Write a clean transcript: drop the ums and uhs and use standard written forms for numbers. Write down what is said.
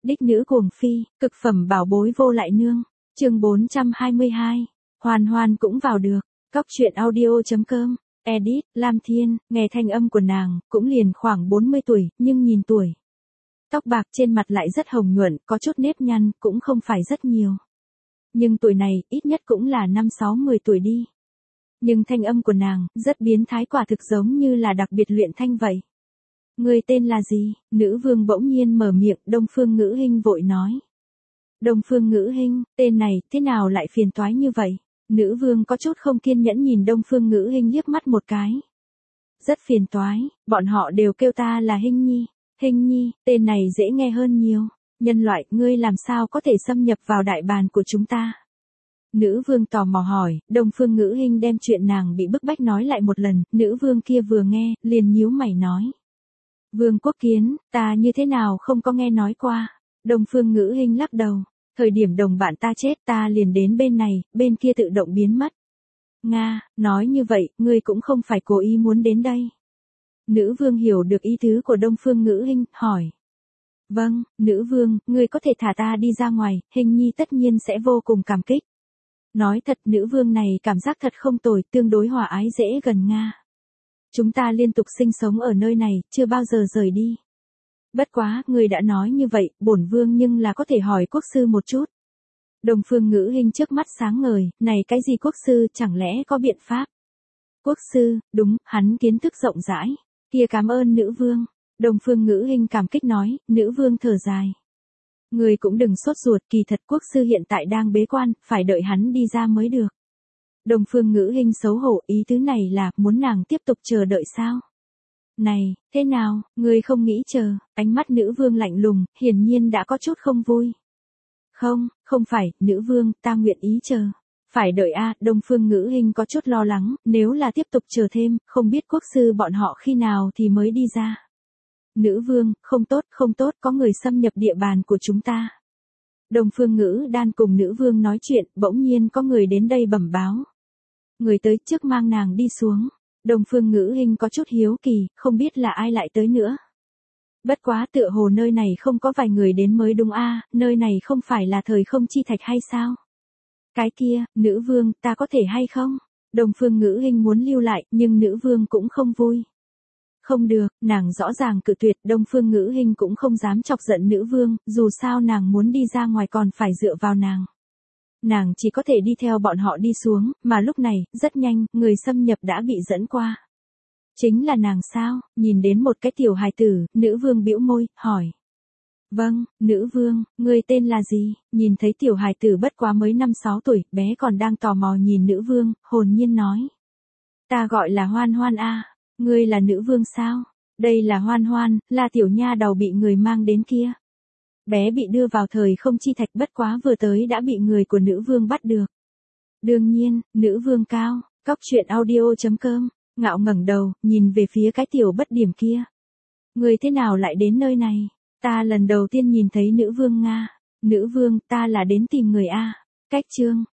Đích nữ cuồng phi, cực phẩm bảo bối vô lại nương. Chương 422. Hoàn Hoàn cũng vào được. Cóc truyện audio.com. Edit, Lam Thiên, nghe thanh âm của nàng, cũng liền khoảng 40 tuổi, nhưng nhìn tuổi. Tóc bạc trên mặt lại rất hồng nhuận, có chút nếp nhăn, cũng không phải rất nhiều. Nhưng tuổi này, ít nhất cũng là 5-6-10 tuổi đi. Nhưng thanh âm của nàng, rất biến thái, quả thực giống như là đặc biệt luyện thanh vậy. Người tên là gì? Nữ vương bỗng nhiên mở miệng, Đông Phương Ngữ Hinh vội nói. Đông Phương Ngữ Hinh, tên này, thế nào lại phiền toái như vậy? Nữ vương có chút không kiên nhẫn nhìn Đông Phương Ngữ Hinh liếc mắt một cái. Rất phiền toái, bọn họ đều kêu ta là Hinh Nhi. Hinh Nhi, tên này dễ nghe hơn nhiều. Nhân loại, ngươi làm sao có thể xâm nhập vào đại bàn của chúng ta? Nữ vương tò mò hỏi, Đông Phương Ngữ Hinh đem chuyện nàng bị bức bách nói lại một lần, nữ vương kia vừa nghe, liền nhíu mày nói. Vương Quốc Kiến, ta như thế nào không có nghe nói qua. Đông Phương Ngữ Hinh lắc đầu, thời điểm đồng bạn ta chết ta liền đến bên này, bên kia tự động biến mất. Nga, nói như vậy, ngươi cũng không phải cố ý muốn đến đây. Nữ vương hiểu được ý tứ của Đông Phương Ngữ Hinh, hỏi. Vâng, nữ vương, ngươi có thể thả ta đi ra ngoài, Hinh Nhi tất nhiên sẽ vô cùng cảm kích. Nói thật, nữ vương này cảm giác thật không tồi, tương đối hòa ái dễ gần Nga. Chúng ta liên tục sinh sống ở nơi này, chưa bao giờ rời đi. Bất quá, ngươi đã nói như vậy, bổn vương nhưng là có thể hỏi quốc sư một chút. Đông Phương Ngữ Hinh trước mắt sáng ngời, này cái gì quốc sư, chẳng lẽ có biện pháp? Quốc sư, đúng, hắn kiến thức rộng rãi. Kia cảm ơn nữ vương. Đông Phương Ngữ Hinh cảm kích nói, nữ vương thở dài. Ngươi cũng đừng sốt ruột, kỳ thật quốc sư hiện tại đang bế quan, phải đợi hắn đi ra mới được. Đông Phương Ngữ Hinh xấu hổ, ý tứ này là muốn nàng tiếp tục chờ đợi sao? Này, thế nào, ngươi không nghĩ chờ? Ánh mắt nữ vương lạnh lùng, hiển nhiên đã có chút không vui. Không phải, nữ vương, ta nguyện ý chờ. Phải đợi a. Đông Phương Ngữ Hinh có chút lo lắng, nếu là tiếp tục chờ thêm, không biết quốc sư bọn họ khi nào thì mới đi ra. Nữ vương, không tốt, có người xâm nhập địa bàn của chúng ta. Đông Phương Ngữ Đan cùng nữ vương nói chuyện, bỗng nhiên có người đến đây bẩm báo. Người tới trước mang nàng đi xuống. Đông Phương Ngữ Hinh có chút hiếu kỳ, không biết là ai lại tới nữa. Bất quá tựa hồ nơi này không có vài người đến mới đúng a, nơi này không phải là thời không chi thạch hay sao? Cái kia, nữ vương, ta có thể hay không? Đông Phương Ngữ Hinh muốn lưu lại, nhưng nữ vương cũng không vui. Không được, nàng rõ ràng cự tuyệt, Đông Phương Ngữ Hinh cũng không dám chọc giận nữ vương, dù sao nàng muốn đi ra ngoài còn phải dựa vào nàng. Nàng chỉ có thể đi theo bọn họ đi xuống, mà lúc này, rất nhanh, người xâm nhập đã bị dẫn qua. Chính là nàng sao? Nhìn đến một cái tiểu hài tử, nữ vương bĩu môi, hỏi. Vâng, nữ vương, người tên là gì? Nhìn thấy tiểu hài tử bất quá mới 5-6 tuổi, bé còn đang tò mò nhìn nữ vương, hồn nhiên nói. Ta gọi là Hoan Hoan a. Ngươi là nữ vương sao? Đây là Hoan Hoan, là tiểu nha đầu bị người mang đến kia. Bé bị đưa vào thời không chi thạch, bất quá vừa tới đã bị người của nữ vương bắt được. Đương nhiên, nữ vương cao. Cóc truyện audio.com. Ngạo ngẩng đầu, nhìn về phía cái tiểu bất điểm kia. Người thế nào lại đến nơi này? Ta lần đầu tiên nhìn thấy nữ vương Nga. Nữ vương, ta là đến tìm người a. Cách chương.